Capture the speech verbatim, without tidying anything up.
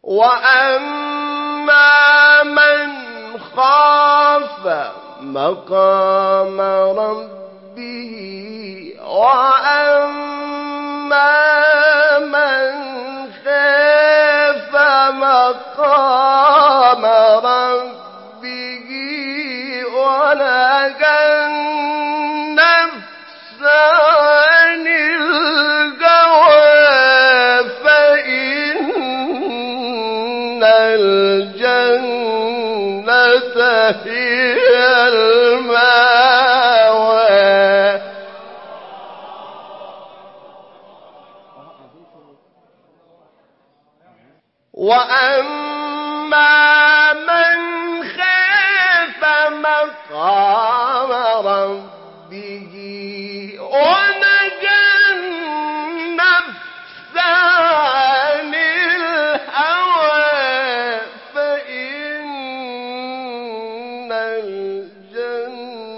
وأما من خاف مقام ربه وأما من خاف مقام ربه ونهى النفس عن الهوى فإن الجنة هي المأوى. وأما من خاف مقام ربه ونهى النفس عن الهوى فإن الجنة